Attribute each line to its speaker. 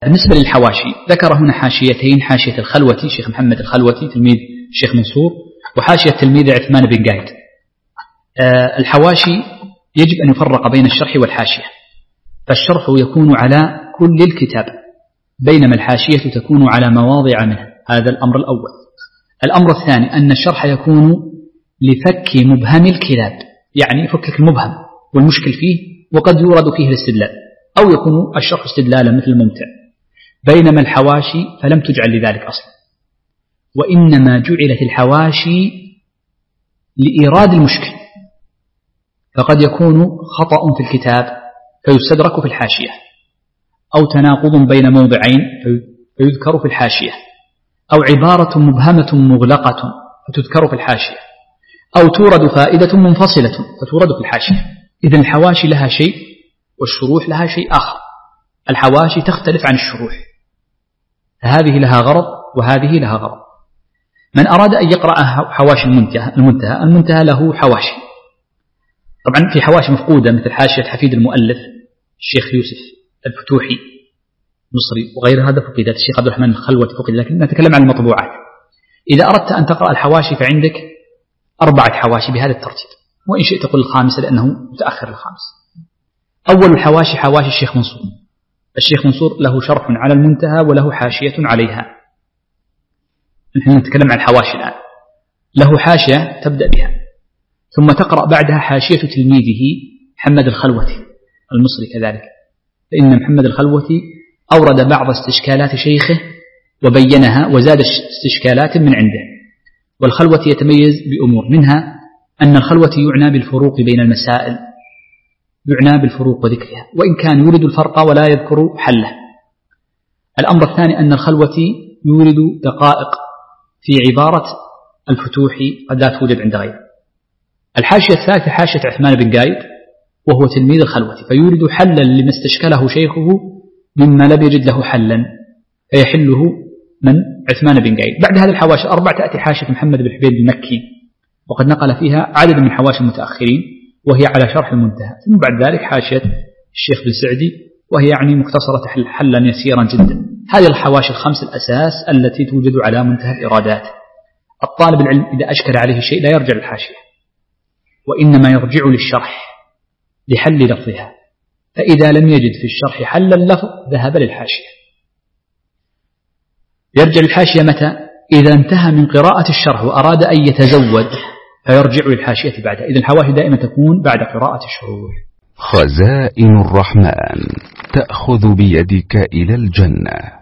Speaker 1: بالنسبة للحواشي ذكر هنا حاشيتين: حاشية الخلوتي شيخ محمد الخلوتي تلميذ الشيخ منصور، وحاشية تلميذ عثمان بن قايد. الحواشي يجب أن يفرق بين الشرح والحاشية، فالشرح يكون على كل الكتاب، بينما الحاشية تكون على مواضع منه. هذا الأمر الأول. الأمر الثاني أن الشرح يكون لفك مبهم الكتاب، يعني يفكك المبهم والمشكل فيه، وقد يورد فيه الاستدلال، أو يكون الشرح استدلالا مثل الممتع. بينما الحواشي فلم تجعل لذلك أصلا، وإنما جعلت الحواشي لإيراد المشكل، فقد يكون خطأ في الكتاب فيستدرك في الحاشية، أو تناقض بين موضعين فيذكر في الحاشية، أو عبارة مبهمة مغلقة فتذكر في الحاشية، أو تورد فائدة منفصلة فتورد في الحاشية. إذن الحواشي لها شيء والشروح لها شيء آخر. الحواشي تختلف عن الشروح، هذه لها غرض وهذه لها غرض. من أراد أن يقرأ حواشي المنتهى له حواشي، طبعا في حواشي مفقودة مثل حاشية حفيد المؤلف الشيخ يوسف الفتوحي مصري وغير هذا فقدت، الشيخ عبد الرحمن الخلوتي فقد، لكن نتكلم عن المطبوعات. إذا أردت أن تقرأ الحواشي فعندك 4 حواشي بهذا الترتيب، وإن شئت قل الخامسة لأنه متأخر الخامس. أول الحواشي حواشي الشيخ منصور. الشيخ منصور له شرح على المنتهى وله حاشية عليها. نحن نتكلم عن الحواشي الآن. له حاشية تبدأ بها، ثم تقرأ بعدها حاشية تلميذه محمد الخلوتي المصري كذلك، فإن محمد الخلوتي أورد بعض استشكالات شيخه وبينها وزاد استشكالات من عنده. والخلوتي يتميز بأمور، منها أن الخلوتي يعنى بالفروق بين المسائل، يعنى بالفروق وذكرها، وإن كان يورد الفرق ولا يذكر حله. الأمر الثاني أن الخلوتي يورد دقائق في عبارة الفتوحي قد لا توجد عند غيره. الحاشية الثالثة حاشية عثمان بن قايد وهو تلميذ الخلوتي، فيورد حلا لما استشكله شيخه مما لم يجد له حلا فيحله من عثمان بن قايد. بعد هذه الحواشي 4 تأتي حاشية محمد بن حبيب المكي، وقد نقل فيها عدد من حواشي المتأخرين وهي على شرح المنتهى. ثم بعد ذلك حاشية الشيخ بن سعدي وهي يعني مختصرة حلا يسيرا جدا. هذه الحواشي الخمس الأساس التي توجد على منتهى الإرادات. الطالب العلم إذا أشكل عليه شيء لا يرجع للحاشية، وإنما يرجع للشرح لحل لفظها، فإذا لم يجد في الشرح حل اللفظ ذهب للحاشية. يرجع للحاشية متى؟ إذا انتهى من قراءة الشرح وأراد أن يتزود فيرجع للحاشية بعدها. إذن الحواشي دائما تكون بعد قراءة الشروح.
Speaker 2: خزائن الرحمن تأخذ بيدك إلى الجنة.